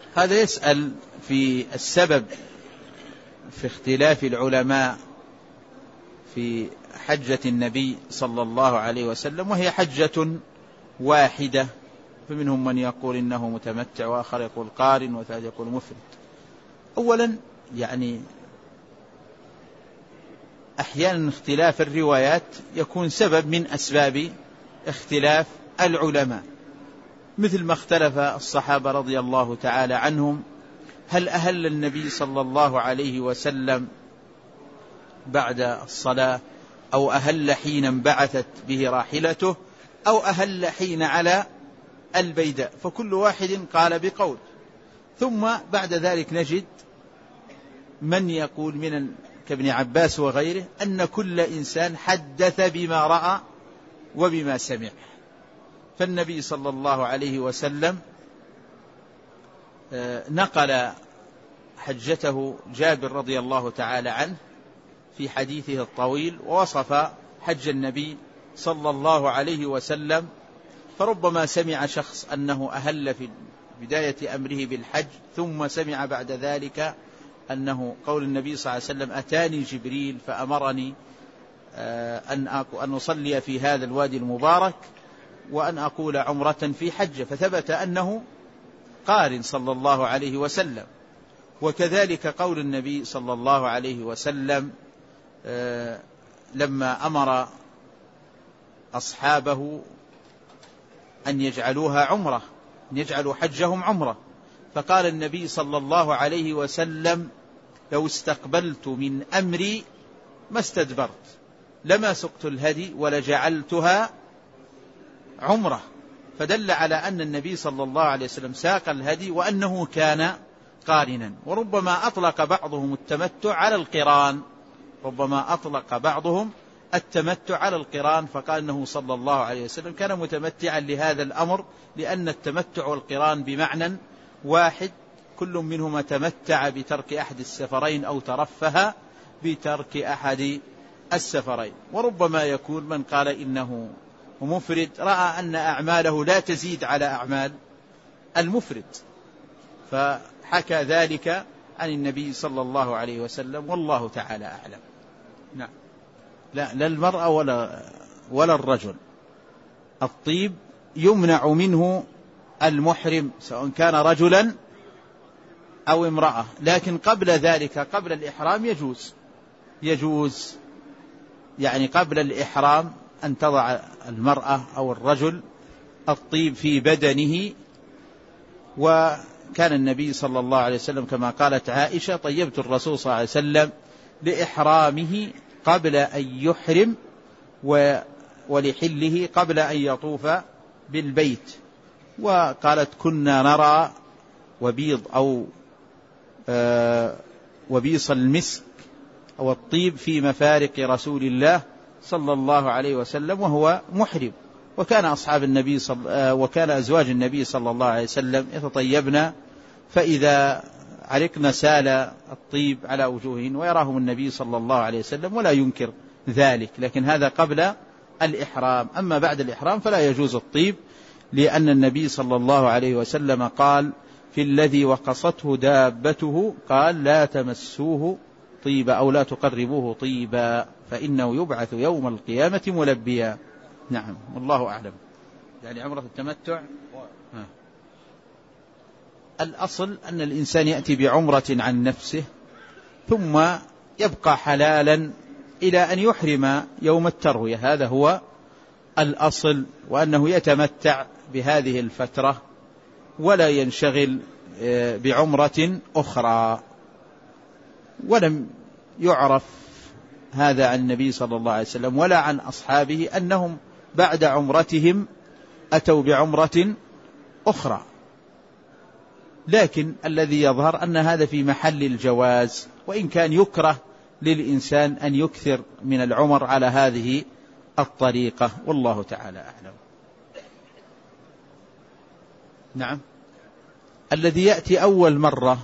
هذا يسأل في السبب في اختلاف العلماء في حجة النبي صلى الله عليه وسلم، وهي حجة واحدة، فمنهم من يقول إنه متمتع، وآخر يقول قارن، وثالث يقول مفرد. أولا يعني أحيانا اختلاف الروايات يكون سبب من أسباب اختلاف العلماء، مثل ما اختلف الصحابة رضي الله تعالى عنهم: هل أهل النبي صلى الله عليه وسلم بعد الصلاة، أو أهل حين انبعثت به راحلته، أو أهل حين على البيداء؟ فكل واحد قال بقول. ثم بعد ذلك نجد من يقول كابن عباس وغيره أن كل إنسان حدث بما رأى وبما سمع. فالنبي صلى الله عليه وسلم نقل حجته جابر رضي الله تعالى عنه في حديثه الطويل، ووصف حج النبي صلى الله عليه وسلم. فربما سمع شخص أنه أهل في بداية أمره بالحج، ثم سمع بعد ذلك أنه قول النبي صلى الله عليه وسلم: أتاني جبريل فأمرني أن أصلي في هذا الوادي المبارك وأن أقول عمرة في حجة، فثبت أنه قارن صلى الله عليه وسلم. وكذلك قول النبي صلى الله عليه وسلم لما أمر أصحابه أن يجعلوها عمرة، أن يجعلوا حجهم عمرة، فقال النبي صلى الله عليه وسلم: لو استقبلت من أمري ما استدبرت، لما سقت الهدي ولجعلتها عمرة. فدل على أن النبي صلى الله عليه وسلم ساق الهدي وأنه كان قارنا. وربما أطلق بعضهم التمتع على القران، ربما أطلق بعضهم التمتع على القران، فقال أنه صلى الله عليه وسلم كان متمتعا لهذا الأمر، لأن التمتع والقران بمعنى واحد، كل منهما تمتع بترك أحد السفرين أو ترفه بترك أحد السفرين. وربما يكون من قال إنه مفرد رأى أن أعماله لا تزيد على أعمال المفرد، فحكى ذلك عن النبي صلى الله عليه وسلم، والله تعالى أعلم. نعم. لا المرأة ولا الرجل. الطيب يمنع منه المحرم سواء كان رجلا أو امرأة، لكن قبل ذلك قبل الإحرام يجوز يعني قبل الإحرام أن تضع المرأة أو الرجل الطيب في بدنه. وكان النبي صلى الله عليه وسلم كما قالت عائشة: طيبت الرسول صلى الله عليه وسلم لإحرامه قبل أن يحرم ولحله قبل أن يطوف بالبيت. وقالت: كنا نرى وبيض أو وبيص المسك أو الطيب في مفارق رسول الله صلى الله عليه وسلم وهو محرم. وكان أصحاب النبي وكان أزواج النبي صلى الله عليه وسلم يتطيبن، فإذا علقن سال الطيب على وجوههن، ويراهم النبي صلى الله عليه وسلم ولا ينكر ذلك. لكن هذا قبل الإحرام. أما بعد الإحرام فلا يجوز الطيب، لأن النبي صلى الله عليه وسلم قال في الذي وقصته دابته، قال: لا تمسوه طيبا أو لا تقربوه طيبا فإنه يبعث يوم القيامة ملبيا. نعم، والله أعلم. يعني عمرة التمتع الأصل أن الإنسان يأتي بعمرة عن نفسه ثم يبقى حلالا إلى أن يحرم يوم التروية، هذا هو الأصل، وأنه يتمتع بهذه الفترة ولا ينشغل بعمرة أخرى. ولم يعرف هذا عن النبي صلى الله عليه وسلم ولا عن أصحابه أنهم بعد عمرتهم أتوا بعمرة أخرى، لكن الذي يظهر أن هذا في محل الجواز، وإن كان يكره للإنسان أن يكثر من العمر على هذه الطريقة، والله تعالى أعلم. نعم. الذي يأتي أول مرة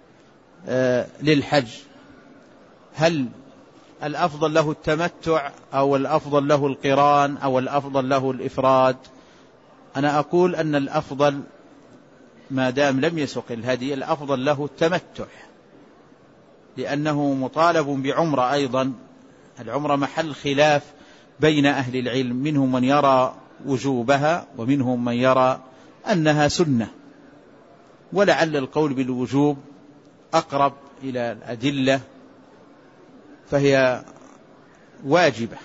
للحج هل الأفضل له التمتع أو الأفضل له القران أو الأفضل له الإفراد؟ أنا أقول أن الأفضل ما دام لم يسق الهدي الأفضل له التمتع، لأنه مطالب بعمرة أيضا. العمرة محل خلاف بين أهل العلم، منهم من يرى وجوبها ومنهم من يرى أنها سنة، ولعل القول بالوجوب أقرب إلى الأدلة، فهي واجبة.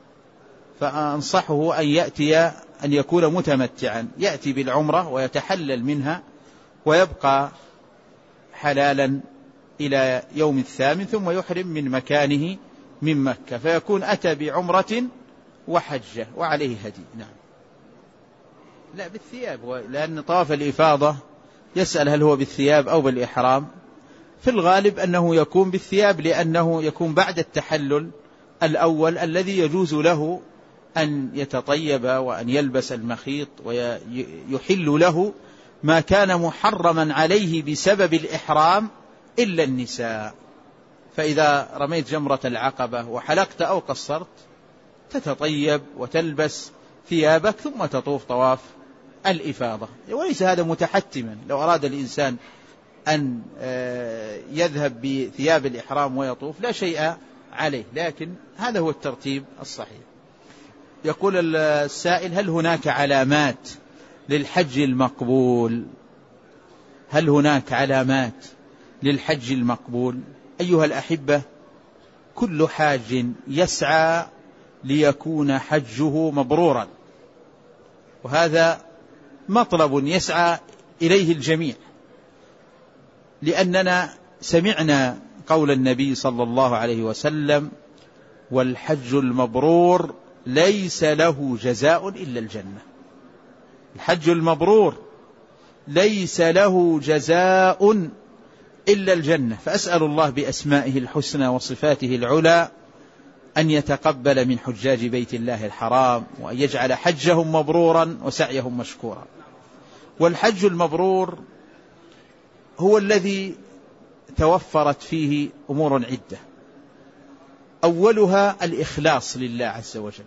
فأنصحه أن يكون متمتعا، يأتي بالعمرة ويتحلل منها ويبقى حلالا إلى يوم الثامن، ثم يحرم من مكانه من مكة، فيكون أتى بعمرة وحجة وعليه هدي. نعم. لا، بالثياب، لأن طواف الإفاضة يسأل هل هو بالثياب أو بالإحرام. في الغالب أنه يكون بالثياب، لأنه يكون بعد التحلل الأول الذي يجوز له أن يتطيب وأن يلبس المخيط، ويحل له ما كان محرما عليه بسبب الإحرام إلا النساء. فإذا رميت جمرة العقبة وحلقت أو قصرت تتطيب وتلبس ثيابك ثم تطوف طواف الإفاضة، وليس هذا متحتما. لو أراد الإنسان أن يذهب بثياب الإحرام ويطوف لا شيء عليه، لكن هذا هو الترتيب الصحيح. يقول السائل: هل هناك علامات للحج المقبول؟ هل هناك علامات للحج المقبول؟ أيها الأحبة، كل حاج يسعى ليكون حجه مبرورا، وهذا مطلب يسعى إليه الجميع، لأننا سمعنا قول النبي صلى الله عليه وسلم: والحج المبرور ليس له جزاء إلا الجنة. الحج المبرور ليس له جزاء إلا الجنة. فأسأل الله بأسمائه الحسنى وصفاته العلى أن يتقبل من حجاج بيت الله الحرام، وأن يجعل حجهم مبرورا وسعيهم مشكورا. والحج المبرور هو الذي توفرت فيه أمور عدة، أولها الإخلاص لله عز وجل،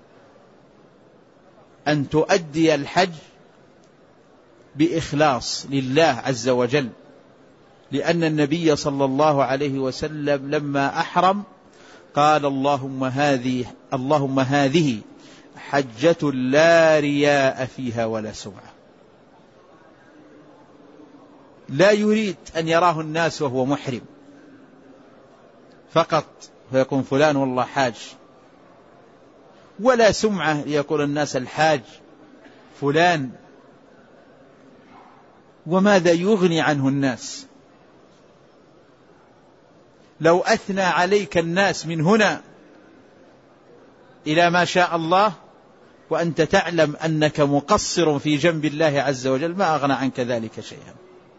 أن تؤدي الحج بإخلاص لله عز وجل، لأن النبي صلى الله عليه وسلم لما أحرم قال: اللهم هذه حجة لا رياء فيها ولا سمعة. لا يريد أن يراه الناس وهو محرم فقط فيكون فلان والله حاج، ولا سمعة ليقول الناس الحاج فلان، وماذا يغني عنه الناس؟ لو أثنى عليك الناس من هنا إلى ما شاء الله وأنت تعلم أنك مقصر في جنب الله عز وجل ما أغنى عنك ذلك شيئا.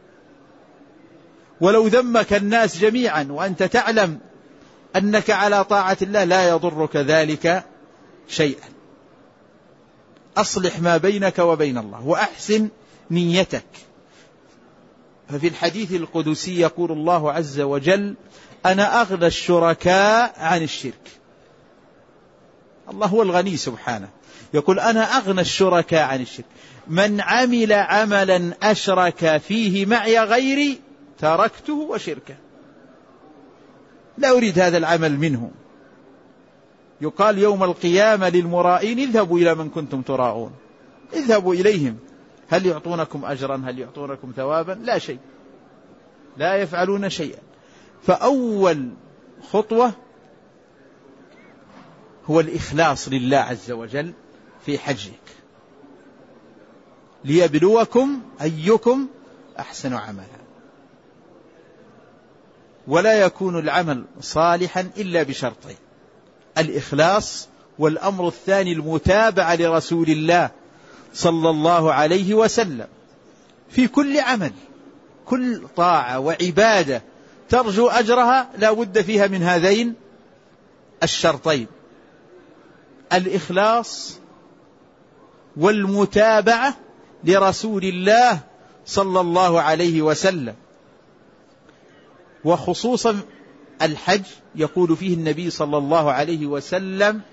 ولو ذمك الناس جميعا وأنت تعلم أنك على طاعة الله لا يضرك ذلك شيئا. أصلح ما بينك وبين الله وأحسن نيتك. ففي الحديث القدسي يقول الله عز وجل: أنا أغنى الشركاء عن الشرك. الله هو الغني سبحانه، يقول: أنا أغنى الشركاء عن الشرك، من عمل عملا أشرك فيه معي غيري تركته وشركه. لا أريد هذا العمل منه. يقال يوم القيامة للمرائين: اذهبوا إلى من كنتم تراءون، اذهبوا إليهم، هل يعطونكم أجرا؟ هل يعطونكم ثوابا؟ لا شيء، لا يفعلون شيئا. فأول خطوة هو الإخلاص لله عز وجل في حجك، ليبلوكم أيكم أحسن عملا. ولا يكون العمل صالحا إلا بشرطين: الإخلاص، والأمر الثاني المتابعة لرسول الله صلى الله عليه وسلم في كل عمل. كل طاعة وعبادة ترجو أجرها لا بد فيها من هذين الشرطين: الإخلاص والمتابعة لرسول الله صلى الله عليه وسلم. وخصوصا الحج يقول فيه النبي صلى الله عليه وسلم: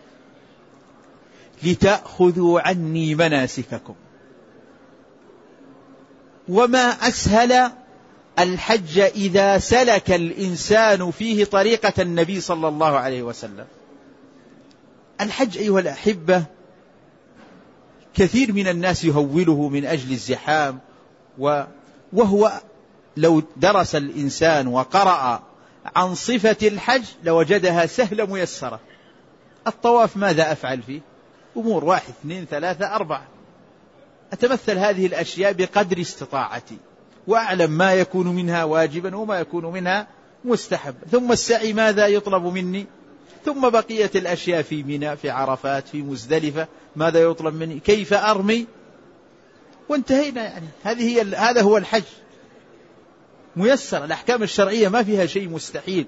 لتأخذوا عني مناسككم. وما أسهل الحج إذا سلك الإنسان فيه طريقة النبي صلى الله عليه وسلم. الحج أيها الأحبة كثير من الناس يهوله من أجل الزحام، وهو لو درس الإنسان وقرأ عن صفة الحج لوجدها سهلة ميسرة. الطواف ماذا أفعل فيه؟ أمور 1 2 3 4، أتمثل هذه الأشياء بقدر استطاعتي، وأعلم ما يكون منها واجبا وما يكون منها مستحب. ثم السعي ماذا يطلب مني؟ ثم بقية الأشياء في منى، في عرفات، في مزدلفة، ماذا يطلب مني؟ كيف أرمي؟ وانتهينا. يعني هذا هو الحج، ميسر. الأحكام الشرعية ما فيها شيء مستحيل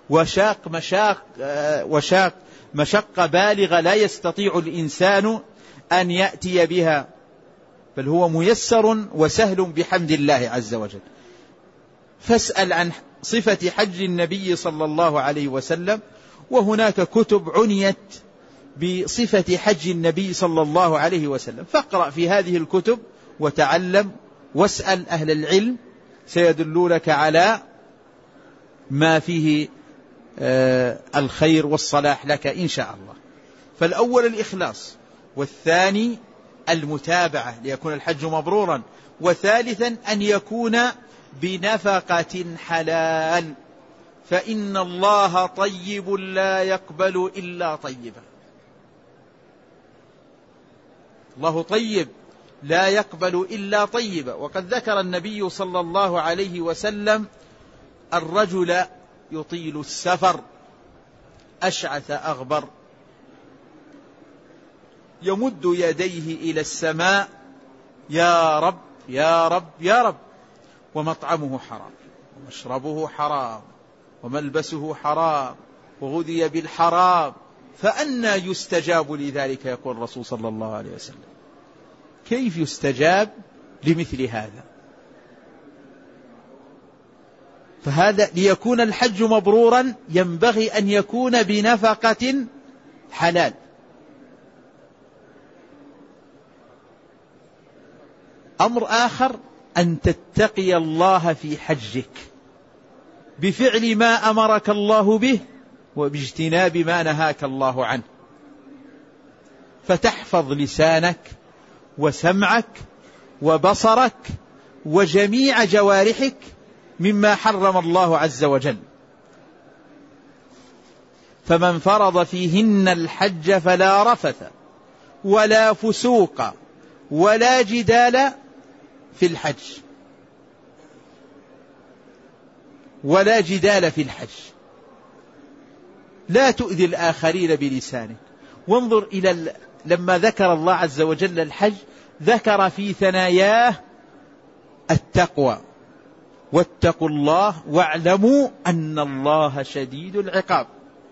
وشاق مشقة بالغة لا يستطيع الإنسان أن يأتي بها، بل هو ميسر وسهل بحمد الله عز وجل. فاسأل عن صفة حج النبي صلى الله عليه وسلم، وهناك كتب عنيت بصفة حج النبي صلى الله عليه وسلم، فاقرأ في هذه الكتب وتعلم واسأل أهل العلم، سيدلونك على ما فيه الخير والصلاح لك إن شاء الله. فالأول الإخلاص، والثاني المتابعة ليكون الحج مبرورا، وثالثا أن يكون بنفقة حلال، فإن الله طيب لا يقبل إلا طيبا. الله طيب لا يقبل إلا طيبا. وقد ذكر النبي صلى الله عليه وسلم الرجل يطيل السفر أشعث أغبر يمد يديه إلى السماء يا رب يا رب يا رب، ومطعمه حرام ومشربه حرام وملبسه حرام وغذي بالحرام، فأنى يستجاب لذلك؟ يقول الرسول صلى الله عليه وسلم. كيف يستجاب لمثل هذا؟ فهذا ليكون الحج مبرورا ينبغي أن يكون بنفقة حلال. أمر آخر أن تتقي الله في حجك بفعل ما أمرك الله به وباجتناب ما نهاك الله عنه، فتحفظ لسانك وسمعك وبصرك وجميع جوارحك مما حرم الله عز وجل. فمن فرض فيهن الحج فلا رفث ولا فسوق ولا جدال في الحج، ولا جدال في الحج. لا تؤذي الآخرين بلسانك. وانظر إلى لما ذكر الله عز وجل الحج ذكر في ثناياه التقوى، واتقوا الله واعلموا أن الله شديد العقاب.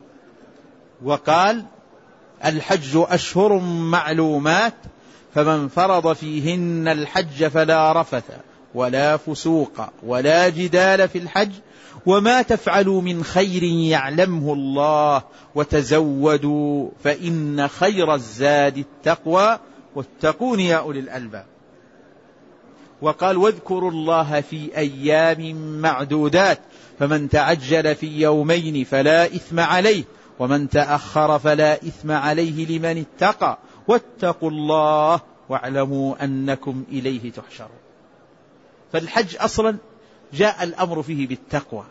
وقال الحج أشهر معلومات فمن فرض فيهن الحج فلا رفث ولا فسوق ولا جدال في الحج وما تفعلوا من خير يعلمه الله وتزودوا فإن خير الزاد التقوى واتقون يا أولي الألباب. وقال واذكروا الله في أيام معدودات فمن تعجل في يومين فلا إثم عليه ومن تأخر فلا إثم عليه لمن اتقى واتقوا الله واعلموا أنكم إليه تحشرون. فالحج أصلا جاء الأمر فيه بالتقوى،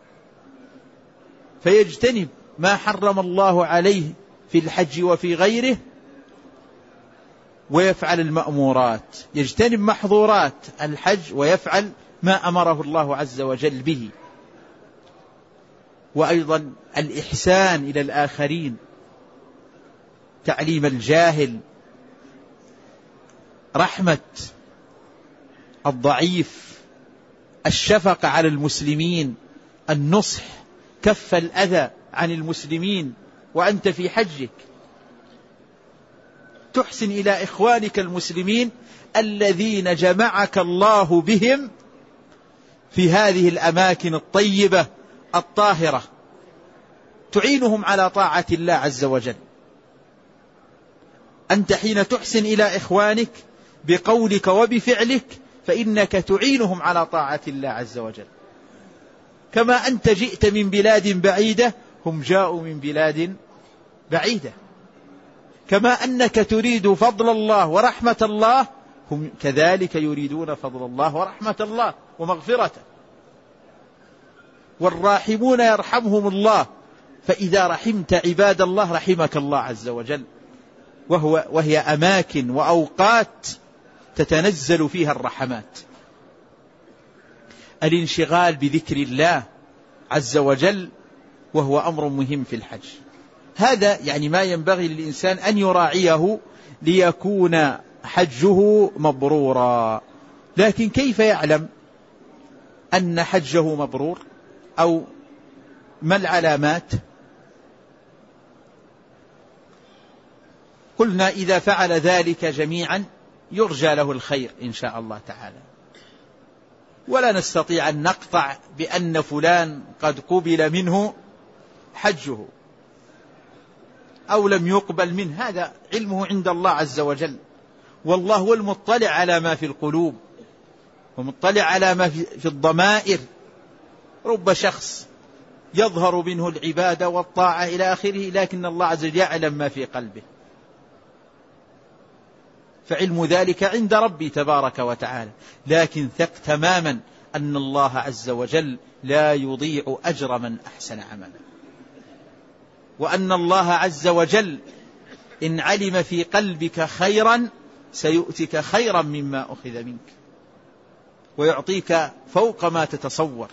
فيجتنب ما حرم الله عليه في الحج وفي غيره ويفعل المأمورات، يجتنب محظورات الحج ويفعل ما أمره الله عز وجل به. وأيضا الإحسان إلى الآخرين، تعليم الجاهل، رحمة الضعيف، الشفقة على المسلمين، النصح، كف الأذى عن المسلمين وأنت في حجك، تحسن إلى إخوانك المسلمين الذين جمعك الله بهم في هذه الأماكن الطيبة الطاهرة، تعينهم على طاعة الله عز وجل. أنت حين تحسن إلى إخوانك بقولك وبفعلك فإنك تعينهم على طاعة الله عز وجل. كما أنت جئت من بلاد بعيدة هم جاءوا من بلاد بعيدة. كما أنك تريد فضل الله ورحمة الله هم كذلك يريدون فضل الله ورحمة الله ومغفرته. والراحمون يرحمهم الله، فإذا رحمت عباد الله رحمك الله عز وجل. وهي أماكن وأوقات تتنزل فيها الرحمات. الانشغال بذكر الله عز وجل وهو أمر مهم في الحج. هذا يعني ما ينبغي للإنسان أن يراعيه ليكون حجه مبرورا. لكن كيف يعلم أن حجه مبرور؟ أو ما العلامات؟ قلنا إذا فعل ذلك جميعا يرجى له الخير إن شاء الله تعالى، ولا نستطيع أن نقطع بأن فلان قد قبل منه حجه أو لم يقبل منه، هذا علمه عند الله عز وجل. والله هو المطلع على ما في القلوب ومطلع على ما في الضمائر. رب شخص يظهر منه العبادة والطاعة إلى آخره، لكن الله عز وجل يعلم ما في قلبه، فعلم ذلك عند ربي تبارك وتعالى. لكن ثق تماما أن الله عز وجل لا يضيع أجر من أحسن عملا، وأن الله عز وجل إن علم في قلبك خيرا سيؤتك خيرا مما أخذ منك ويعطيك فوق ما تتصور.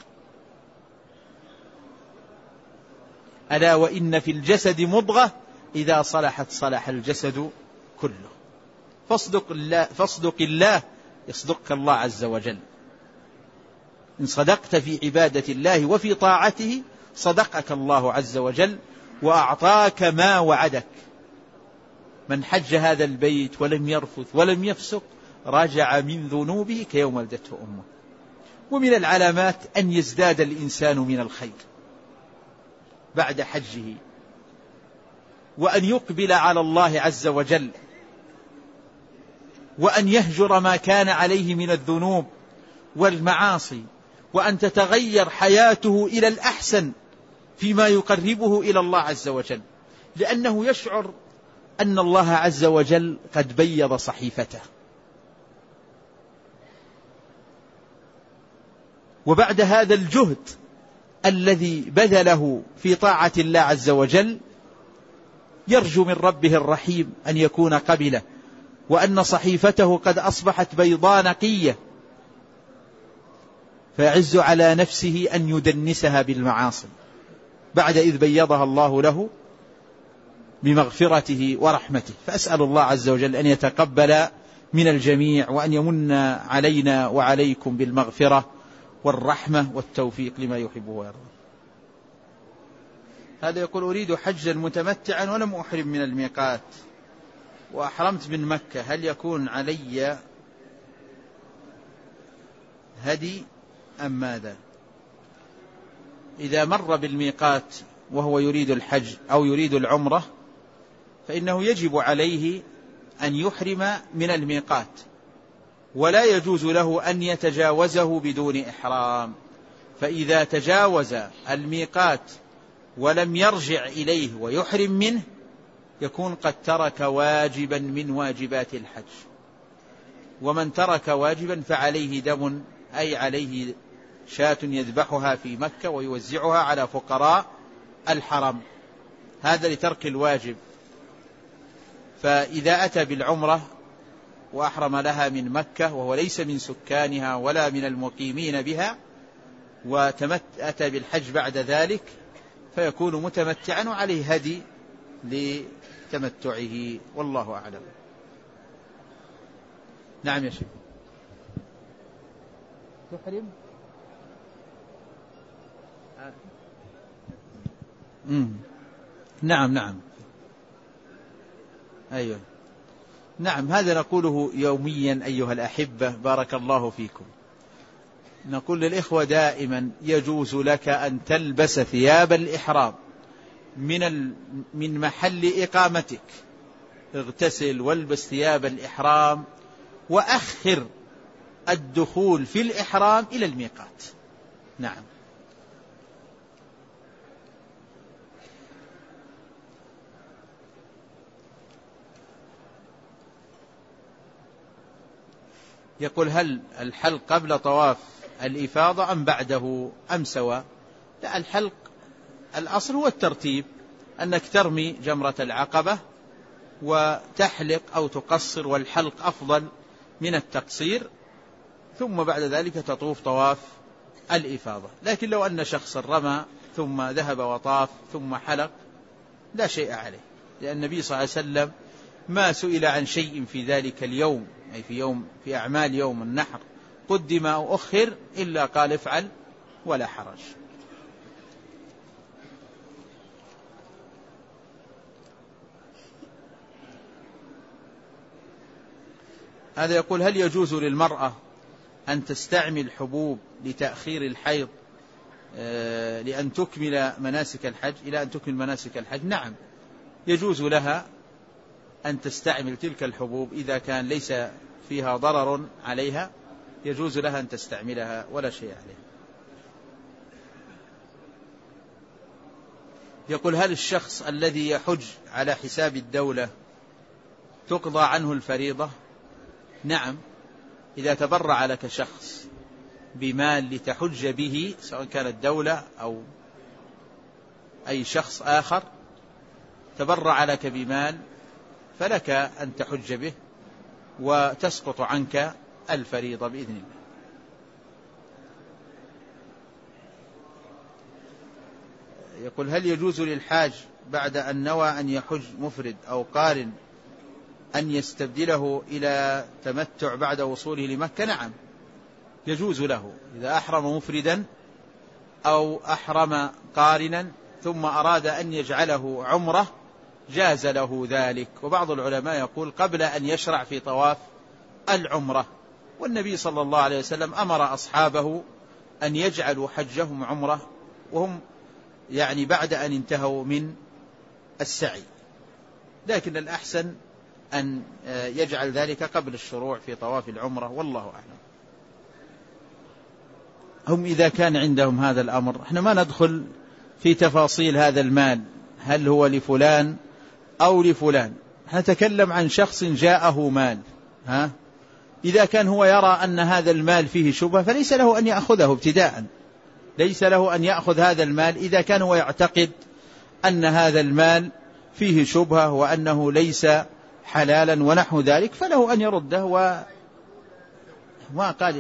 ألا وإن في الجسد مضغة إذا صلحت صلح الجسد كله. فاصدق الله يصدقك الله عز وجل. إن صدقت في عبادة الله وفي طاعته صدقك الله عز وجل وأعطاك ما وعدك. من حج هذا البيت ولم يرفث ولم يفسق رجع من ذنوبه كيوم ولدته أمه. ومن العلامات أن يزداد الإنسان من الخير بعد حجه، وأن يقبل على الله عز وجل، وأن يهجر ما كان عليه من الذنوب والمعاصي، وأن تتغير حياته إلى الأحسن فيما يقربه إلى الله عز وجل، لأنه يشعر أن الله عز وجل قد بيض صحيفته. وبعد هذا الجهد الذي بذله في طاعة الله عز وجل يرجو من ربه الرحيم أن يكون قبله، وأن صحيفته قد أصبحت بيضاء نقية، فيعز على نفسه أن يدنسها بالمعاصي بعد إذ بيضها الله له بمغفرته ورحمته. فأسأل الله عز وجل أن يتقبل من الجميع، وأن يمن علينا وعليكم بالمغفرة والرحمة والتوفيق لما يحبه ويرضى. هذا يقول أريد حجا متمتعا ولم أحرم من الميقات وأحرمت من مكة، هل يكون علي هدي أم ماذا؟ إذا مر بالميقات وهو يريد الحج أو يريد العمرة فإنه يجب عليه أن يحرم من الميقات، ولا يجوز له أن يتجاوزه بدون إحرام. فإذا تجاوز الميقات ولم يرجع إليه ويحرم منه يكون قد ترك واجبا من واجبات الحج. ومن ترك واجبا فعليه دم، أي عليه شاة يذبحها في مكة ويوزعها على فقراء الحرم، هذا لترك الواجب. فإذا أتى بالعمرة وأحرم لها من مكة وهو ليس من سكانها ولا من المقيمين بها، وأتى بالحج بعد ذلك فيكون متمتعا وعليه هدي لتمتعه، والله أعلم. نعم يا شيخ. تحرم نعم أيوه نعم، هذا نقوله يوميا أيها الأحبة، بارك الله فيكم. نقول للإخوة دائما يجوز لك أن تلبس ثياب الإحرام من محل إقامتك، اغتسل والبس ثياب الإحرام وأخر الدخول في الإحرام إلى الميقات. نعم. يقول هل الحلق قبل طواف الإفاضة أم بعده أم سواء؟ لا، الحلق الأصل هو الترتيب، أنك ترمي جمرة العقبة وتحلق أو تقصر، والحلق أفضل من التقصير، ثم بعد ذلك تطوف طواف الإفاضة. لكن لو أن شخص رمى ثم ذهب وطاف ثم حلق لا شيء عليه، لأن النبي صلى الله عليه وسلم ما سئل عن شيء في ذلك اليوم، أي في أعمال يوم النحر قدم أو أخر، إلا قال افعل ولا حرج. هذا يقول هل يجوز للمرأة أن تستعمل حبوب لتأخير الحيض لأن تكمل مناسك الحج، إلى أن تكمل مناسك الحج؟ نعم، يجوز لها أن تستعمل تلك الحبوب إذا كان ليس فيها ضرر عليها، يجوز لها أن تستعملها ولا شيء عليها. يقول هل الشخص الذي يحج على حساب الدولة تقضى عنه الفريضة؟ نعم، إذا تبرع لك شخص بمال لتحج به، سواء كانت الدولة أو أي شخص آخر تبرع لك بمال، فلك أن تحج به وتسقط عنك الفريضة بإذن الله. يقول هل يجوز للحاج بعد أن نوى أن يحج مفرد أو قارن أن يستبدله إلى تمتع بعد وصوله لمكة؟ نعم، يجوز له إذا أحرم مفردا أو أحرم قارنا ثم أراد أن يجعله عمرة جاز له ذلك. وبعض العلماء يقول قبل أن يشرع في طواف العمرة، والنبي صلى الله عليه وسلم أمر أصحابه أن يجعلوا حجهم عمرة وهم يعني بعد أن انتهوا من السعي، لكن الأحسن أن يجعل ذلك قبل الشروع في طواف العمرة، والله أعلم. هم إذا كان عندهم هذا الأمر، احنا ما ندخل في تفاصيل هذا المال هل هو لفلان أو لفلان، احنا نتكلم عن شخص جاءه مال، إذا كان هو يرى أن هذا المال فيه شبهة فليس له أن يأخذه ابتداء، ليس له أن يأخذ هذا المال إذا كان هو يعتقد أن هذا المال فيه شبهة وأنه ليس حلالا ونحو ذلك، فله أن يرده. وما قال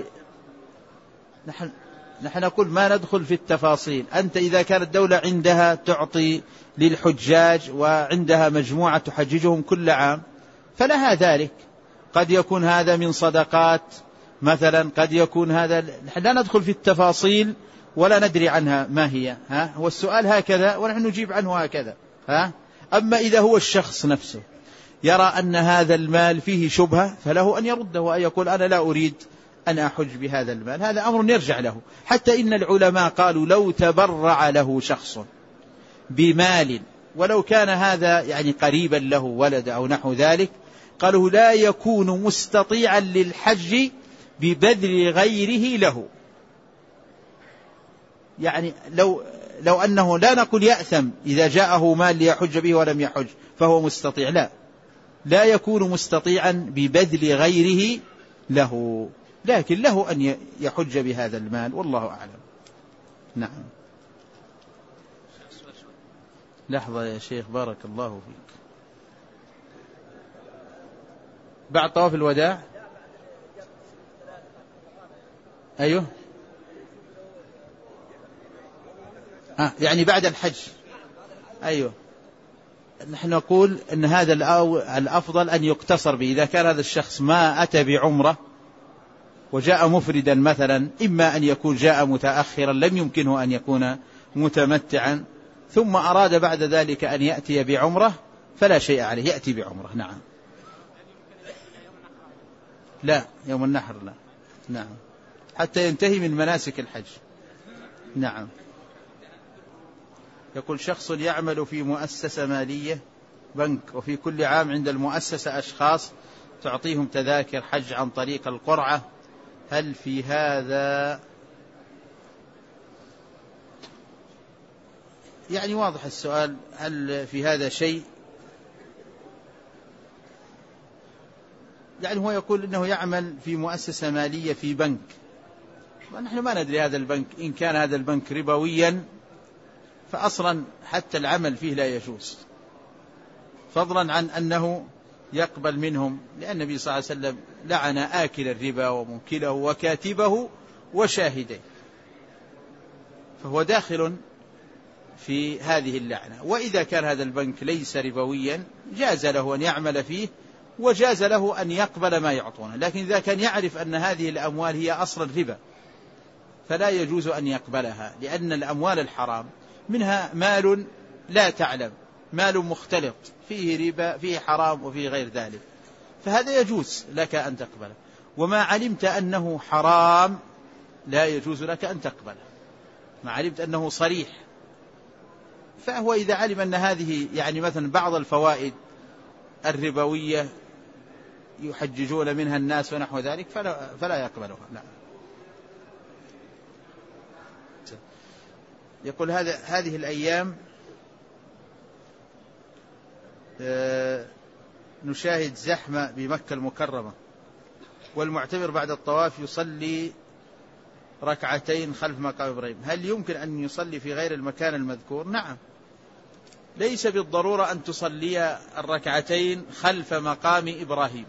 نحن نقول ما ندخل في التفاصيل. أنت إذا كانت الدولة عندها تعطي للحجاج وعندها مجموعة تحججهم كل عام فلها ذلك، قد يكون هذا من صدقات مثلا، قد يكون هذا، لا ندخل في التفاصيل ولا ندري عنها ما هي، هو السؤال هكذا ونحن نجيب عنه هكذا. أما إذا هو الشخص نفسه يرى أن هذا المال فيه شبهة فله أن يرده وأن يقول أنا لا أريد أن أحج بهذا المال، هذا أمر يرجع له. حتى إن العلماء قالوا لو تبرع له شخص بمال ولو كان هذا يعني قريبا له ولد أو نحو ذلك، قالوا لا يكون مستطيعا للحج ببذل غيره له. يعني لو أنه لا نقول يأثم إذا جاءه مال ليحج به ولم يحج فهو مستطيع، لا يكون مستطيعا ببذل غيره له، لكن له أن يحج بهذا المال، والله أعلم. نعم. لحظة يا شيخ بارك الله فيك، بعد طواف الوداع؟ أيوه، يعني بعد الحج. أيوه، نحن نقول أن هذا الأفضل أن يقتصر به. إذا كان هذا الشخص ما أتى بعمرة وجاء مفردا مثلا، إما أن يكون جاء متأخرا لم يمكنه أن يكون متمتعا، ثم أراد بعد ذلك أن يأتي بعمرة فلا شيء عليه، يأتي بعمرة. نعم. لا، يوم النحر لا. نعم، حتى ينتهي من مناسك الحج. نعم. يقول شخص يعمل في مؤسسة مالية بنك، وفي كل عام عند المؤسسة أشخاص تعطيهم تذاكر حج عن طريق القرعة هل في هذا يعني واضح السؤال، هل في هذا شيء؟ يعني هو يقول إنه يعمل في مؤسسة مالية في بنك، ونحن ما ندري هذا البنك إن كان هذا البنك ربويا فأصلا حتى العمل فيه لا يجوز، فضلا عن أنه يقبل منهم، لأن النبي صلى الله عليه وسلم لعن آكل الربا ومنكله وكاتبه وشاهده، فهو داخل في هذه اللعنة. وإذا كان هذا البنك ليس ربويا جاز له أن يعمل فيه وجاز له أن يقبل ما يعطونه، لكن إذا كان يعرف أن هذه الأموال هي أصل الربا فلا يجوز أن يقبلها، لأن الأموال الحرام منها مال لا تعلم، مال مختلط فيه ربا فيه حرام وفيه غير ذلك، فهذا يجوز لك أن تقبله. وما علمت أنه حرام لا يجوز لك أن تقبله، ما علمت أنه صريح. فهو إذا علم أن هذه يعني مثلا بعض الفوائد الربوية يحججون منها الناس ونحو ذلك فلا يقبلها. لا. يقول هذه الأيام نشاهد زحمة بمكة المكرمة، والمعتمر بعد الطواف يصلي ركعتين خلف مقام إبراهيم، هل يمكن أن يصلي في غير المكان المذكور؟ نعم، ليس بالضرورة أن تصلي الركعتين خلف مقام إبراهيم،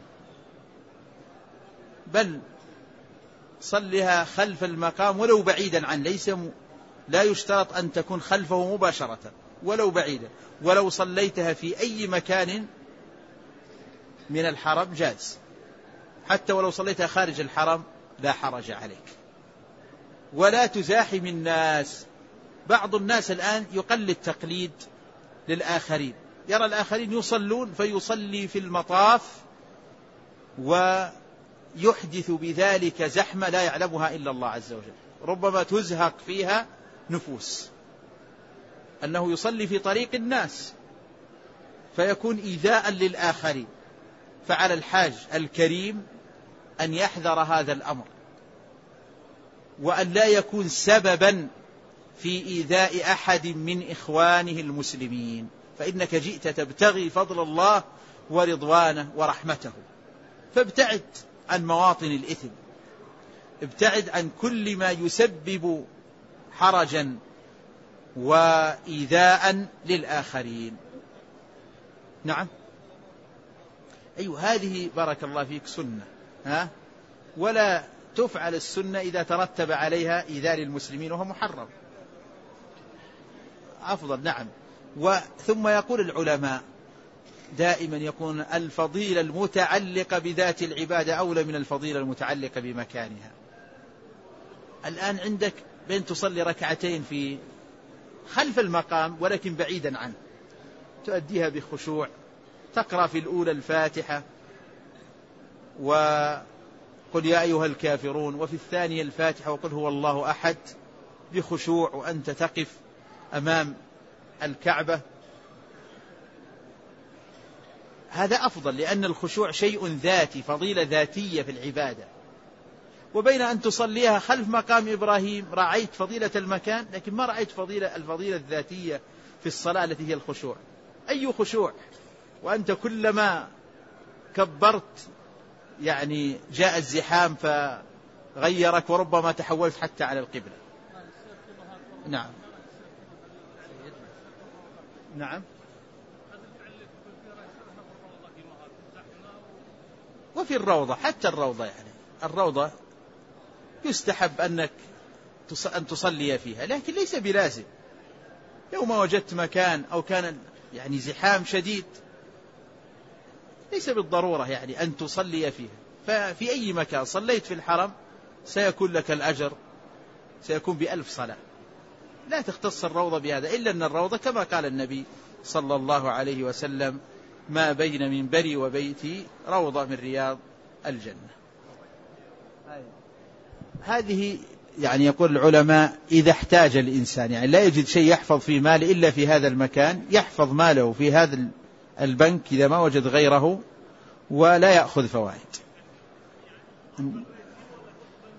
بل صلها خلف المقام ولو بعيدا عنه، لا يشترط أن تكون خلفه مباشرة ولو بعيدا، ولو صليتها في أي مكان من الحرم جاز، حتى ولو صليتها خارج الحرم لا حرج عليك. ولا تزاحم الناس، بعض الناس الآن يقلد تقليد للآخرين، يرى الآخرين يصلون فيصلي في المطاف ويحدث بذلك زحمة لا يعلمها إلا الله عز وجل، ربما تزهق فيها نفوس، أنه يصلي في طريق الناس فيكون إيذاء للآخرين. فعلى الحاج الكريم أن يحذر هذا الأمر، وأن لا يكون سببا في إيذاء أحد من إخوانه المسلمين، فإنك جئت تبتغي فضل الله ورضوانه ورحمته، فابتعد عن مواطن الإثم، ابتعد عن كل ما يسبب حرجا وإيذاء للآخرين. نعم، أيوة، هذه بارك الله فيك سنة، ولا تفعل السنة إذا ترتب عليها إيذاء للمسلمين وهو محرم، أفضل. نعم. ثم يقول العلماء دائما يكون الفضيلة المتعلقة بذات العبادة أولى من الفضيلة المتعلقة بمكانها. الآن عندك بين تصلي ركعتين في خلف المقام ولكن بعيدا عنه، تؤديها بخشوع، تقرأ في الأولى الفاتحة وقل يا أيها الكافرون، وفي الثانية الفاتحة وقل هو الله أحد بخشوع، وأنت تقف أمام الكعبة، هذا أفضل، لأن الخشوع شيء ذاتي، فضيلة ذاتية في العبادة. وبين أن تصليها خلف مقام إبراهيم رأيت فضيلة المكان، لكن ما رأيت الفضيلة الذاتية في الصلاة التي هي الخشوع. أي خشوع وأنت كلما كبرت يعني جاء الزحام فغيرك، وربما تحولت حتى على القبلة. نعم. نعم. وفي الروضة، حتى الروضة، يعني الروضة يستحب أن تصلي فيها، لكن ليس بلازم. يوم وجدت مكان أو كان يعني زحام شديد ليس بالضرورة يعني أن تصلي فيها، ففي أي مكان صليت في الحرم سيكون لك الأجر، سيكون ب1000 صلاة. لا تختص الروضة بهذا، إلا أن الروضة كما قال النبي صلى الله عليه وسلم ما بين منبري وبيتي روضة من رياض الجنة. هذه يعني يقول العلماء إذا احتاج الإنسان، يعني لا يجد شيء يحفظ في ماله إلا في هذا المكان، يحفظ ماله في هذا البنك إذا ما وجد غيره، ولا يأخذ فوائد.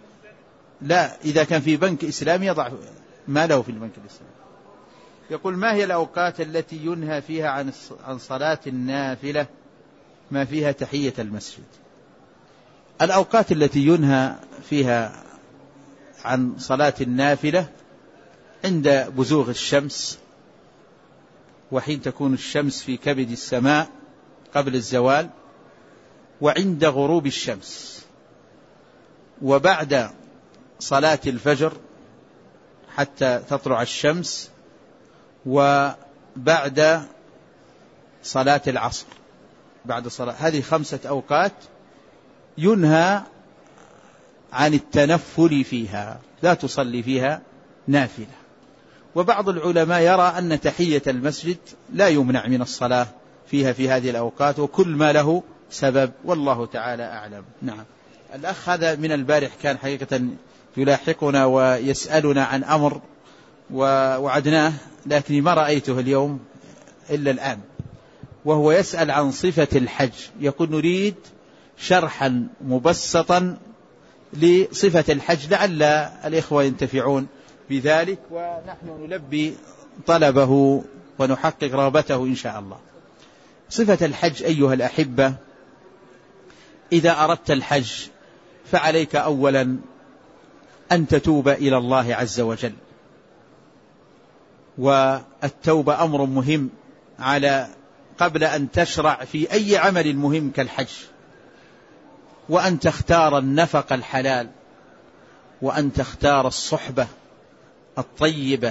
لا، إذا كان في بنك إسلامي يضع ماله في البنك الإسلامي. يقول: ما هي الأوقات التي ينهى فيها عن صلاة النافلة ما فيها تحية المسجد؟ الأوقات التي ينهى فيها عن صلاة النافلة عند بزوغ الشمس، وحين تكون الشمس في كبد السماء قبل الزوال، وعند غروب الشمس، وبعد صلاة الفجر حتى تطلع الشمس، وبعد صلاة العصر. بعد صلاة هذه 5 أوقات ينهى عن التنفل فيها، لا تصلي فيها نافلة. وبعض العلماء يرى أن تحية المسجد لا يمنع من الصلاة فيها في هذه الأوقات، وكل ما له سبب، والله تعالى أعلم. نعم. الأخ هذا من البارح كان حقيقة يلاحقنا ويسألنا عن أمر ووعدناه، لكني ما رأيته اليوم إلا الآن، وهو يسأل عن صفة الحج. يقول: نريد شرحا مبسطا لصفة الحج، لعل الإخوة ينتفعون بذلك، ونحن نلبي طلبه ونحقق رغبته إن شاء الله. صفة الحج أيها الأحبة: إذا أردت الحج فعليك أولا أن تتوب إلى الله عز وجل، والتوبة أمر مهم قبل أن تشرع في أي عمل مهم كالحج، وأن تختار النفق الحلال، وأن تختار الصحبة الطيبة،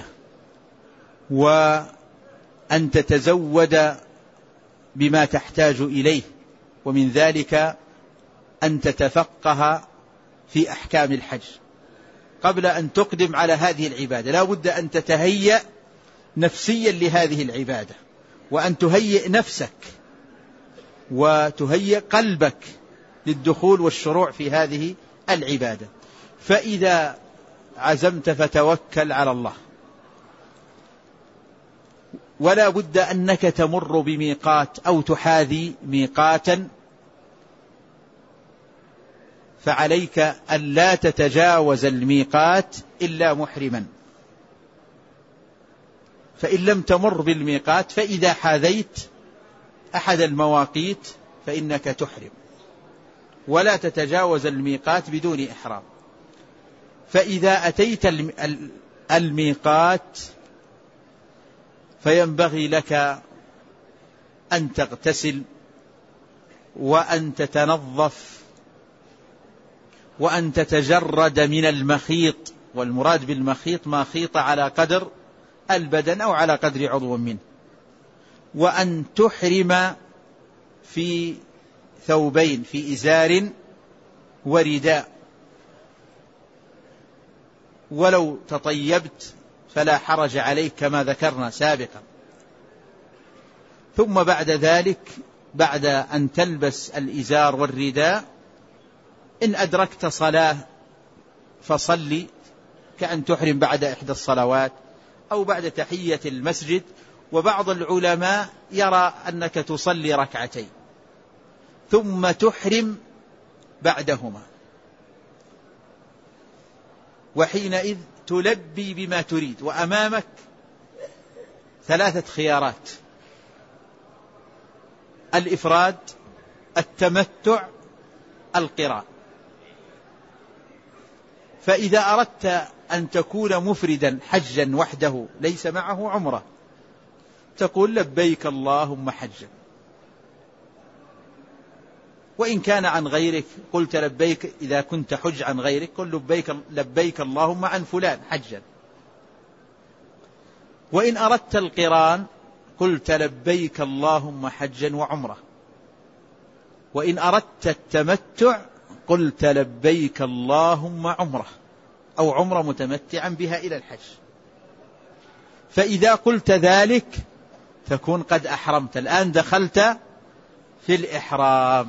وأن تتزود بما تحتاج إليه، ومن ذلك أن تتفقه في أحكام الحج قبل أن تقدم على هذه العبادة. لا بد أن تتهيأ نفسيا لهذه العبادة، وأن تهيئ نفسك وتهيئ قلبك للدخول والشروع في هذه العبادة. فإذا عزمت فتوكل على الله، ولا بد أنك تمر بميقات أو تحاذي ميقاتا، فعليك أن لا تتجاوز الميقات إلا محرما. فإن لم تمر بالميقات، فإذا حاذيت أحد المواقيت فإنك تحرم، ولا تتجاوز الميقات بدون إحرام. فإذا أتيت الميقات فينبغي لك أن تغتسل، وأن تتنظف، وأن تتجرد من المخيط، والمراد بالمخيط ما خيط على قدر البدن أو على قدر عضو منه، وأن تحرم في ثوبين، في إزار ورداء، ولو تطيبت فلا حرج عليك كما ذكرنا سابقا. ثم بعد ذلك، بعد أن تلبس الإزار والرداء، إن أدركت صلاة فصلي، كأن تحرم بعد إحدى الصلوات أو بعد تحية المسجد. وبعض العلماء يرى أنك تصلي ركعتين ثم تحرم بعدهما، وحينئذ تلبي بما تريد، وأمامك 3 خيارات: الإفراد، التمتع، القران. فإذا أردت أن تكون مفردا حجا وحده ليس معه عمرة، تقول: لبيك اللهم حجا. وإن كان عن غيرك قلت لبيك، إذا كنت حج عن غيرك قل لبيك اللهم عن فلان حجا. وإن أردت القران قلت لبيك اللهم حجا وعمرة. وإن أردت التمتع قلت لبيك اللهم عمرة، أو عمرة متمتعا بها إلى الحج. فإذا قلت ذلك تكون قد أحرمت، الآن دخلت في الإحرام.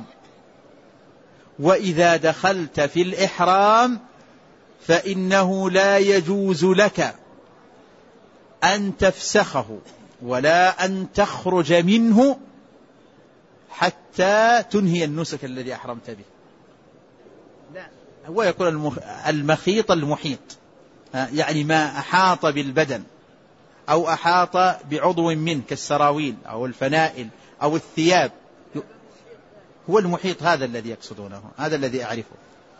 وإذا دخلت في الإحرام فإنه لا يجوز لك أن تفسخه ولا أن تخرج منه حتى تنهي النسك الذي أحرمت به. لا، هو يقول المخيط المحيط، يعني ما أحاط بالبدن أو أحاط بعضو منه كالسراويل أو الفنائل أو الثياب، هو المحيط، هذا الذي يقصدونه، هذا الذي أعرفه.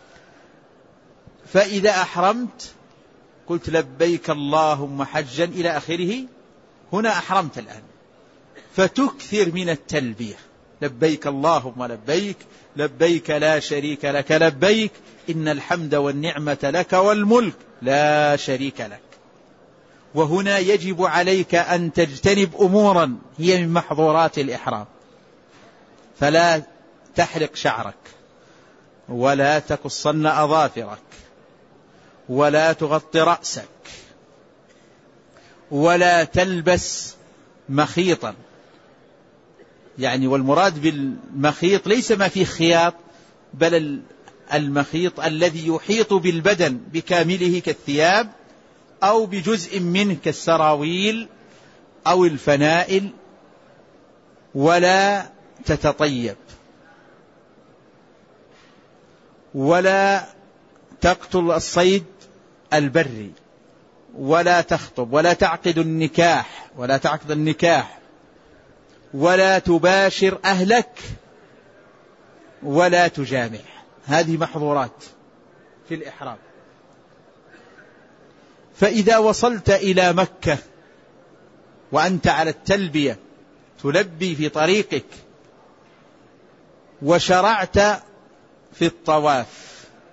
فإذا أحرمت قلت لبيك اللهم حجا إلى آخره، هنا أحرمت الآن، فتكثر من التلبية، لبيك اللهم لبيك، لبيك لا شريك لك لبيك، إن الحمد والنعمة لك والملك لا شريك لك. وهنا يجب عليك أن تجتنب أمورا هي من محظورات الإحرام، فلا تحلق شعرك، ولا تقصن أظافرك، ولا تغطي رأسك، ولا تلبس مخيطا. يعني والمراد بالمخيط ليس ما فيه خياط، بل المخيط الذي يحيط بالبدن بكامله كالثياب أو بجزء منه كالسراويل أو الفنائل. ولا تتطيب، ولا تقتل الصيد البري، ولا تخطب، ولا تعقد النكاح، ولا تعقد النكاح، ولا تباشر أهلك، ولا تجامع. هذه محظورات في الإحرام. فإذا وصلت إلى مكة وأنت على التلبية تلبي في طريقك، وشرعت في الطواف،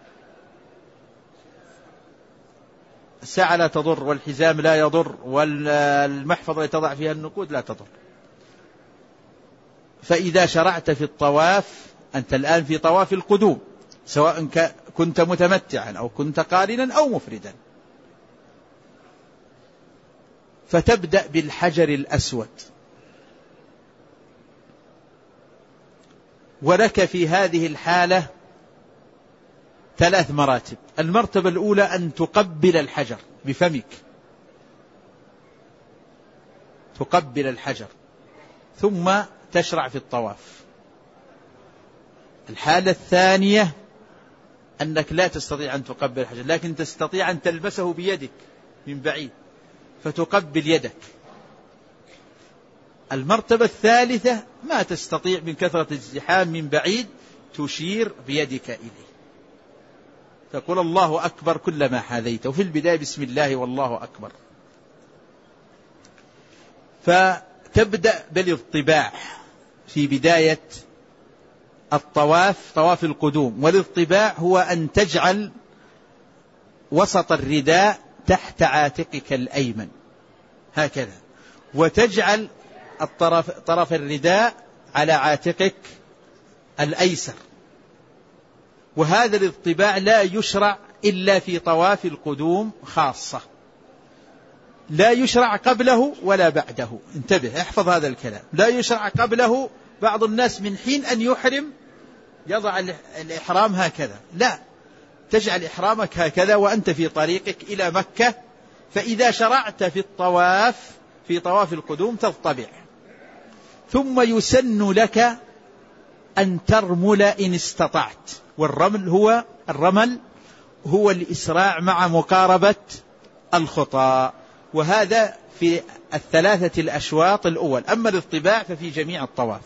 الساعة لا تضر، والحزام لا يضر، والمحفظة التي تضع فيها النقود لا تضر. فإذا شرعت في الطواف، أنت الآن في طواف القدوم، سواء كنت متمتعا أو كنت قارنا أو مفردا، فتبدأ بالحجر الأسود. ولك في هذه الحالة 3 مراتب. المرتبة الأولى أن تقبل الحجر بفمك، تقبل الحجر، ثم تشرع في الطواف. الحالة الثانية أنك لا تستطيع أن تقبل الحجر، لكن تستطيع أن تلمسه بيدك من بعيد فتقبل يدك. المرتبة الثالثة ما تستطيع من كثرة الازدحام من بعيد، تشير بيدك إليه، تقول الله أكبر كلما حاذيت، وفي البداية بسم الله والله أكبر. فتبدأ بالاضطباع في بداية الطواف، طواف القدوم. والاضطباع هو أن تجعل وسط الرداء تحت عاتقك الأيمن هكذا، وتجعل طرف الرداء على عاتقك الأيسر. وهذا الاضطباع لا يشرع إلا في طواف القدوم خاصة، لا يشرع قبله ولا بعده. انتبه، احفظ هذا الكلام، لا يشرع قبله. بعض الناس من حين أن يحرم يضع الإحرام هكذا، لا، تجعل إحرامك هكذا وأنت في طريقك إلى مكة. فإذا شرعت في الطواف في طواف القدوم تضطبع، ثم يسن لك أن ترمل إن استطعت. والرمل هو الإسراع مع مقاربة الخطى، وهذا في 3 الأشواط الأول. أما الاضطباع ففي جميع الطواف،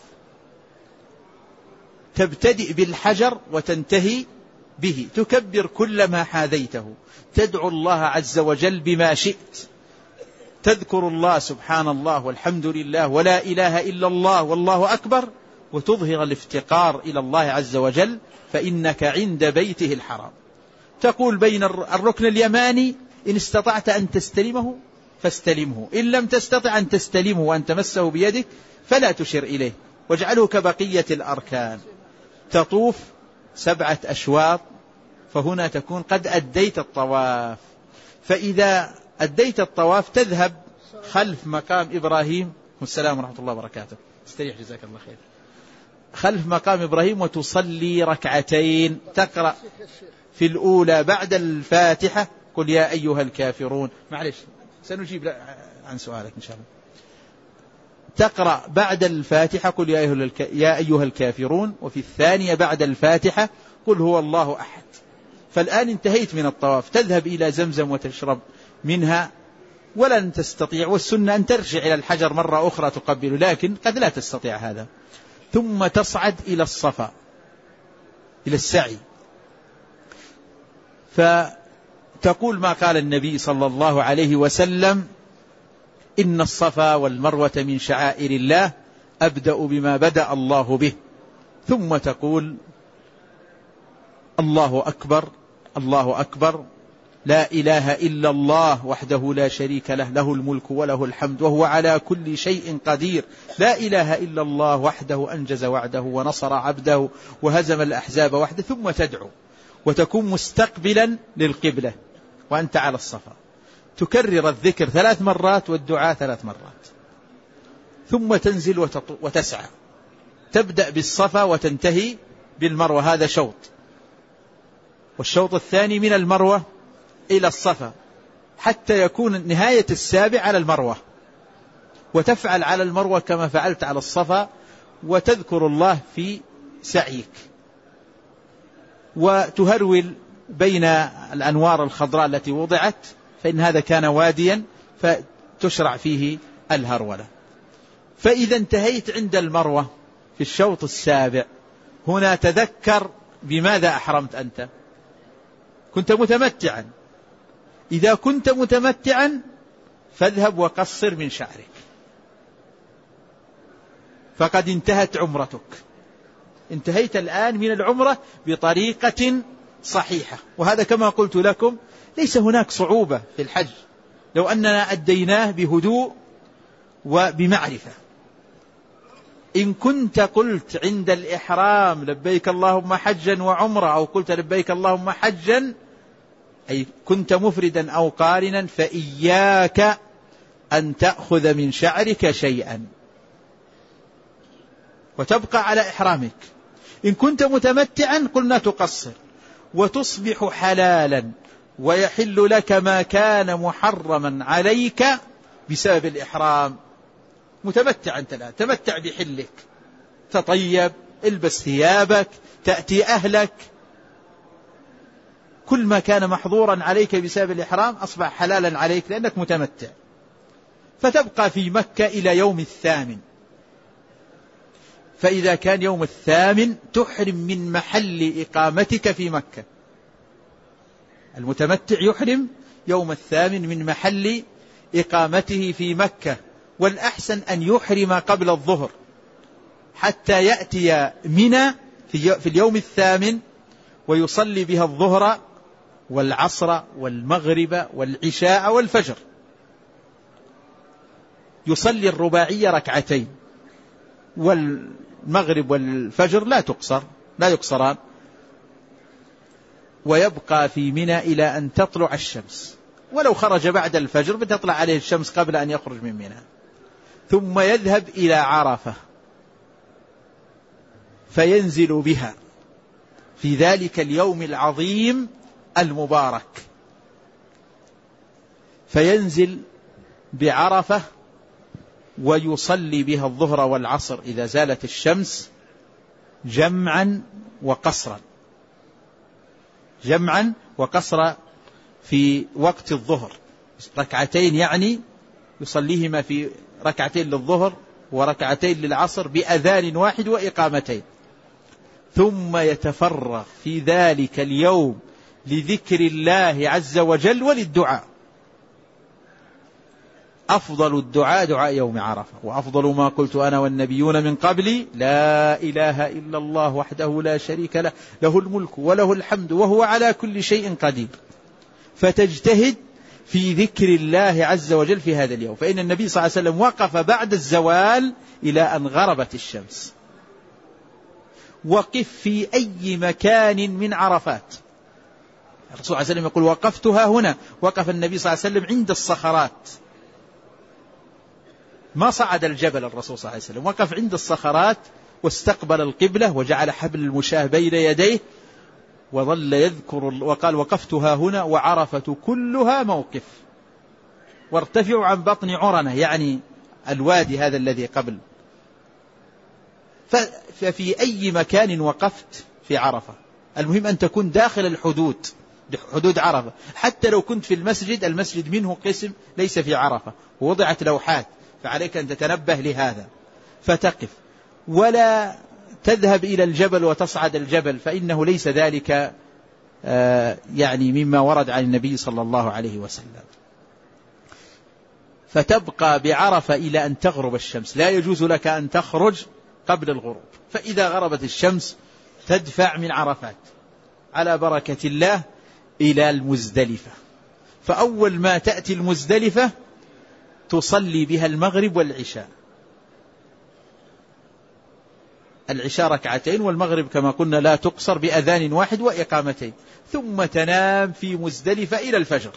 تبتدئ بالحجر وتنتهي به، تكبر كل ما حاذيته، تدعو الله عز وجل بما شئت، تذكر الله سبحان الله والحمد لله ولا إله إلا الله والله أكبر، وتظهر الافتقار إلى الله عز وجل، فإنك عند بيته الحرام. تقول بين الركن اليماني إن استطعت أن تستلمه فاستلمه، إن لم تستطع أن تستلمه وأن تمسه بيدك فلا تشر إليه، واجعله كبقية الأركان. تطوف 7 أشواط، فهنا تكون قد أديت الطواف. فإذا أديت الطواف تذهب خلف مقام إبراهيم، والسلام ورحمة الله وبركاته، استريح جزاك الله خير، خلف مقام إبراهيم وتصلي 2 ركعتين، تقرأ في الأولى بعد الفاتحة قل يا أيها الكافرون. معلش سنجيب عن سؤالك إن شاء الله. تقرأ بعد الفاتحة قل يا أيها الكافرون، وفي الثانية بعد الفاتحة قل هو الله أحد. فالآن انتهيت من الطواف، تذهب إلى زمزم وتشرب منها ولن تستطيع، والسنة أن ترجع إلى الحجر مرة أخرى تقبله، لكن قد لا تستطيع هذا. ثم تصعد إلى الصفا، إلى السعي، فتقول ما قال النبي صلى الله عليه وسلم: إن الصفا والمروة من شعائر الله، أبدأ بما بدأ الله به. ثم تقول: الله أكبر، الله أكبر، لا إله إلا الله وحده لا شريك له، له الملك وله الحمد وهو على كل شيء قدير، لا إله إلا الله وحده أنجز وعده ونصر عبده وهزم الأحزاب وحده. ثم تدعو وتكون مستقبلا للقبلة وأنت على الصفا، تكرر الذكر 3 مرات والدعاء 3 مرات، ثم تنزل وتسعى، تبدأ بالصفا وتنتهي بالمروة، هذا شوط. والشوط الثاني من المروة إلى الصفا حتى يكون نهاية السابع على المروة، وتفعل على المروة كما فعلت على الصفا، وتذكر الله في سعيك، وتهرول بين الأنوار الخضراء التي وضعت، فإن هذا كان واديا فتشرع فيه الهرولة. فإذا انتهيت عند المروة في الشوط السابع، هنا تذكر بماذا أحرمت أنت. كنت متمتعا، إذا كنت متمتعا فاذهب وقصر من شعرك، فقد انتهت عمرتك، انتهيت الآن من العمرة بطريقة صحيحة. وهذا كما قلت لكم ليس هناك صعوبة في الحج، لو أننا أديناه بهدوء وبمعرفة. إن كنت قلت عند الإحرام لبيك اللهم حجا وعمرة، أو قلت لبيك اللهم حجا، أي كنت مفردا أو قارنا، فإياك أن تأخذ من شعرك شيئا وتبقى على إحرامك. إن كنت متمتعا قلنا تقصر وتصبح حلالا، ويحل لك ما كان محرما عليك بسبب الإحرام. متمتع أنت الآن، تمتع بحلك، تطيب، البس ثيابك، تأتي أهلك، كل ما كان محظورا عليك بسبب الإحرام أصبح حلالا عليك لأنك متمتع. فتبقى في مكة إلى يوم 8، فإذا كان يوم 8 تحرم من محل إقامتك في مكة. المتمتع يحرم يوم 8 من محل إقامته في مكة، والأحسن أن يحرم قبل الظهر حتى يأتي منى في اليوم 8 ويصلي بها الظهر والعصر والمغرب والعشاء والفجر. يصلي الرباعية 2 والمغرب والفجر لا يقصران، ويبقى في منى إلى أن تطلع الشمس، ولو خرج بعد الفجر بتطلع عليه الشمس قبل أن يخرج من منى. ثم يذهب إلى عرفة فينزل بها في ذلك اليوم العظيم المبارك، فينزل بعرفة ويصلي بها الظهر والعصر إذا زالت الشمس جمعا وقصرا، جمعا وقصرا في وقت الظهر 2 يعني يصليهما في 2 للظهر و2 للعصر بأذان واحد وإقامتين. ثم يتفرغ في ذلك اليوم لذكر الله عز وجل وللدعاء. أفضل الدعاء دعاء يوم عرفة، وأفضل ما قلت أنا والنبيون من قبلي لا إله إلا الله وحده لا شريك له، له الملك وله الحمد وهو على كل شيء قدير. فتجتهد في ذكر الله عز وجل في هذا اليوم، فإن النبي صلى الله عليه وسلم وقف بعد الزوال إلى أن غربت الشمس. وقف في أي مكان من عرفات. الرسول صلى الله عليه وسلم يقول وقفتها هنا، وقف النبي صلى الله عليه وسلم عند الصخرات، ما صعد الجبل الرسول صلى الله عليه وسلم، وقف عند الصخرات واستقبل القبلة وجعل حبل المشاة بين يديه وظل يذكر، وقال وقفتها هنا وعرفة كلها موقف، وارتفعوا عن بطن عرنة يعني الوادي هذا الذي قبل. ففي أي مكان وقفت في عرفة، المهم أن تكون داخل الحدود حدود عرفة. حتى لو كنت في المسجد منه قسم ليس في عرفة ووضعت لوحات، فعليك أن تتنبه لهذا فتقف، ولا تذهب إلى الجبل وتصعد الجبل، فإنه ليس ذلك يعني مما ورد عن النبي صلى الله عليه وسلم. فتبقى بعرفة إلى أن تغرب الشمس، لا يجوز لك أن تخرج قبل الغروب. فإذا غربت الشمس تدفع من عرفات على بركة الله إلى المزدلفة. فأول ما تأتي المزدلفة تصلي بها المغرب والعشاء، العشاء ركعتين والمغرب كما قلنا لا تقصر بأذان واحد وإقامتين، ثم تنام في مزدلفة إلى الفجر.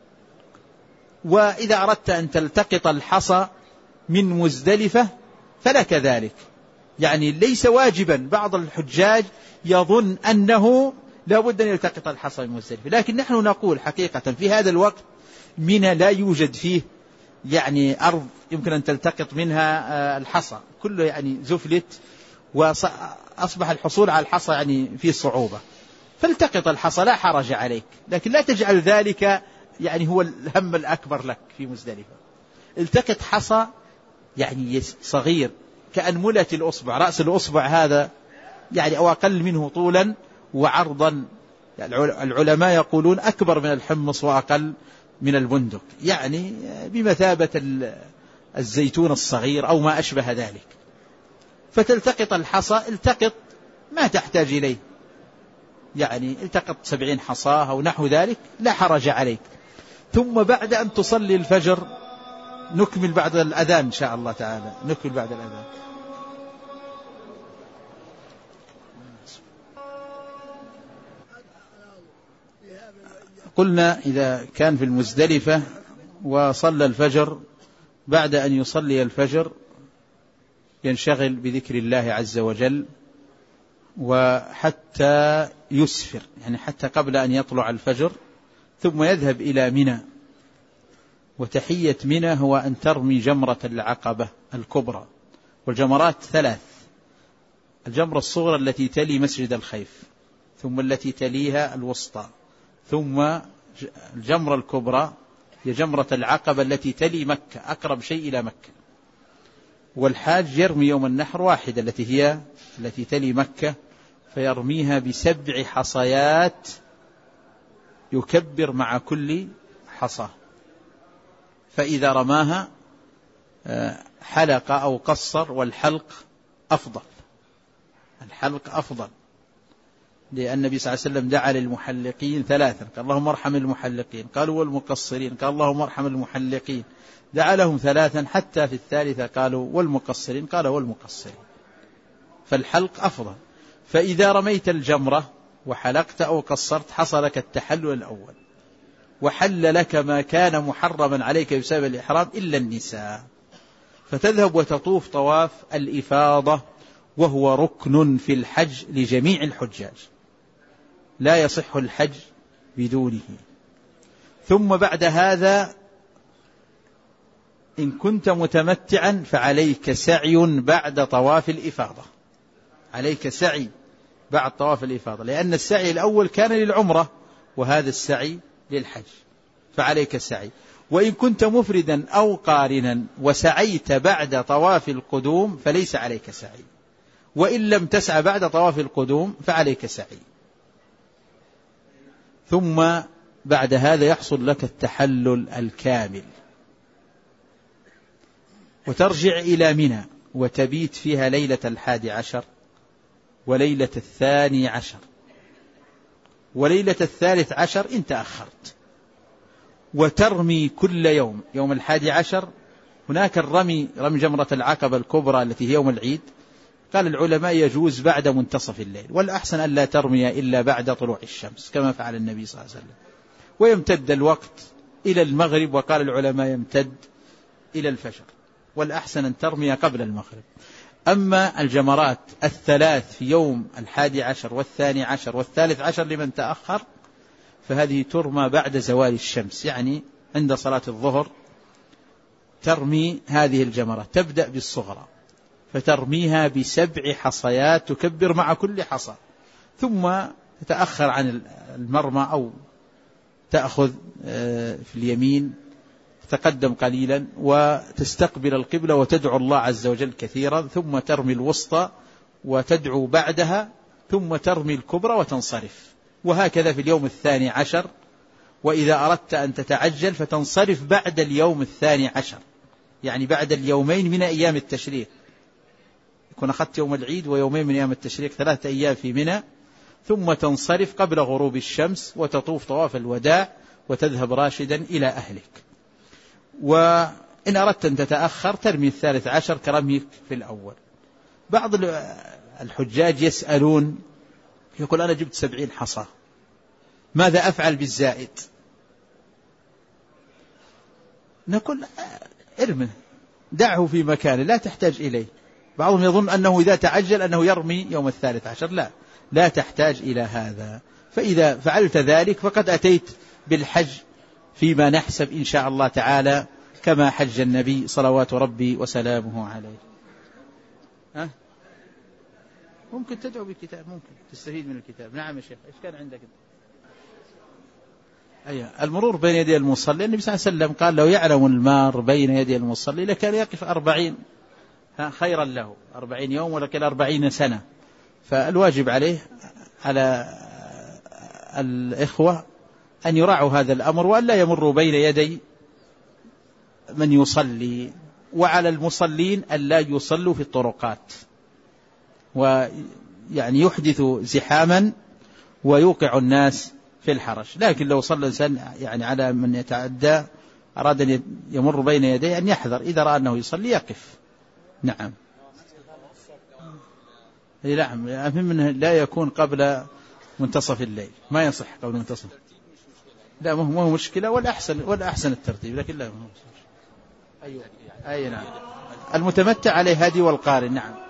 وإذا أردت أن تلتقط الحصى من مزدلفة فلك ذلك، يعني ليس واجبا. بعض الحجاج يظن أنه لا بد أن يلتقط الحصى من مزدلفة، لكن نحن نقول حقيقة في هذا الوقت منى لا يوجد فيه يعني أرض يمكن أن تلتقط منها الحصى، كله يعني زفلت، وأصبح الحصول على الحصى يعني فيه صعوبة. فالتقط الحصى لا حرج عليك، لكن لا تجعل ذلك يعني هو الهم الأكبر لك في مزدلفة. التقط حصى يعني صغير كأنملة الأصبع، رأس الأصبع هذا يعني أو أقل منه طولا وعرضا، العلماء يقولون أكبر من الحمص وأقل من البندق، يعني بمثابة الزيتون الصغير أو ما أشبه ذلك. فتلتقط الحصى، التقط ما تحتاج إليه، يعني التقط 70 حصاه أو نحو ذلك لا حرج عليك. ثم بعد أن تصلي الفجر نكمل بعد الأذان إن شاء الله تعالى، نكمل بعد الأذان. قلنا إذا كان في المزدلفة وصلى الفجر، بعد أن يصلي الفجر ينشغل بذكر الله عز وجل وحتى يسفر، يعني حتى قبل أن يطلع الفجر، ثم يذهب إلى منى. وتحية منى هو أن ترمي جمرة العقبة الكبرى، والجمرات 3، الجمرة الصغرى التي تلي مسجد الخيف، ثم التي تليها الوسطى، ثم الجمرة الكبرى هي جمرة العقبة التي تلي مكة، أقرب شيء إلى مكة. والحاج يرمي يوم النحر واحدة التي تلي مكة، فيرميها ب7 حصيات يكبر مع كل حصى. فإذا رماها حلق أو قصر، والحلق أفضل، الحلق أفضل، لأن النبي صلى الله عليه وسلم دعا للمحلقين 3، قال اللهم ارحم المحلقين، قالوا والمقصرين، قال اللهم ارحم المحلقين، دعا لهم 3، حتى في الثالثة قالوا والمقصرين، قال والمقصرين. فالحلق أفضل. فإذا رميت الجمرة وحلقت أو قصرت حصل لك التحلل الأول، وحل لك ما كان محرما عليك بسبب الإحرام إلا النساء. فتذهب وتطوف طواف الإفاضة، وهو ركن في الحج لجميع الحجاج، لا يصح الحج بدونه. ثم بعد هذا إن كنت متمتعا فعليك سعي بعد طواف الإفاضة، عليك سعي بعد طواف الإفاضة، لأن السعي الأول كان للعمرة وهذا السعي للحج، فعليك سعي. وإن كنت مفردا أو قارنا وسعيت بعد طواف القدوم فليس عليك سعي، وإن لم تسعى بعد طواف القدوم فعليك سعي. ثم بعد هذا يحصل لك التحلل الكامل، وترجع إلى منى وتبيت فيها ليلة 11 وليلة 12 وليلة 13 إن تأخرت. وترمي كل يوم، يوم 11 هناك رمي جمرة العقبة الكبرى التي هي يوم العيد، قال العلماء يجوز بعد منتصف الليل، والأحسن أن لا ترمي إلا بعد طلوع الشمس كما فعل النبي صلى الله عليه وسلم، ويمتد الوقت إلى المغرب، وقال العلماء يمتد إلى الفجر، والأحسن أن ترمي قبل المغرب. أما الجمرات 3 في يوم 11 و12 و13 لمن تأخر فهذه ترمى بعد زوال الشمس، يعني عند صلاة الظهر ترمي هذه الجمرة، تبدأ بالصغرى فترميها ب7 حصيات تكبر مع كل حصى، ثم تتأخر عن المرمى أو تأخذ في اليمين، تتقدم قليلا وتستقبل القبلة وتدعو الله عز وجل كثيرا، ثم ترمي الوسطى وتدعو بعدها، ثم ترمي الكبرى وتنصرف. وهكذا في اليوم 12. وإذا أردت أن تتعجل فتنصرف بعد اليوم 12، يعني بعد اليومين من أيام التشريق، يكون أخذت يوم العيد ويومين من أيام التشريق، 3 أيام في منى، ثم تنصرف قبل غروب الشمس وتطوف طواف الوداع وتذهب راشدا إلى أهلك. وإن أردت أن تتأخر ترمي 13 كرميك في الأول. بعض الحجاج يسألون، يقول أنا جبت 70 حصى، ماذا أفعل بالزائد؟ نقول ارمه، دعه في مكانه، لا تحتاج إليه. بعضهم يظن أنه إذا تعجل أنه يرمي يوم 13، لا تحتاج إلى هذا. فإذا فعلت ذلك فقد أتيت بالحج فيما نحسب إن شاء الله تعالى كما حج النبي صلوات ربي وسلامه عليه. ممكن تدعو بالكتاب، ممكن تستفيد من الكتاب. نعم يا شيخ، إيش كان عندك؟ أيوة، المرور بين يدي المصلي، النبي صلى الله عليه وسلم قال لو يعلم المار بين يدي المصلي لكان يقف 40 خيرا له، 40 يوم ولكن 40 سنة. فالواجب عليه على الإخوة أن يراعوا هذا الأمر وأن لا يمروا بين يدي من يصلي، وعلى المصلين أن لا يصلوا في الطرقات، ويعني يحدث زحاما ويوقع الناس في الحرج. لكن لو صلى الإنسان يعني على من يتعدى، أراد أن يمر بين يديه، أن يحذر، إذا رأى أنه يصلي يقف. نعم. نعم، أهم منه لا يكون قبل منتصف الليل، ما يصح قبل منتصف. لا، ما هو مشكلة، ولا أحسن الترتيب، لكن لا. أيوة. أي نعم. المتمتع عليه هدي والقارن. نعم.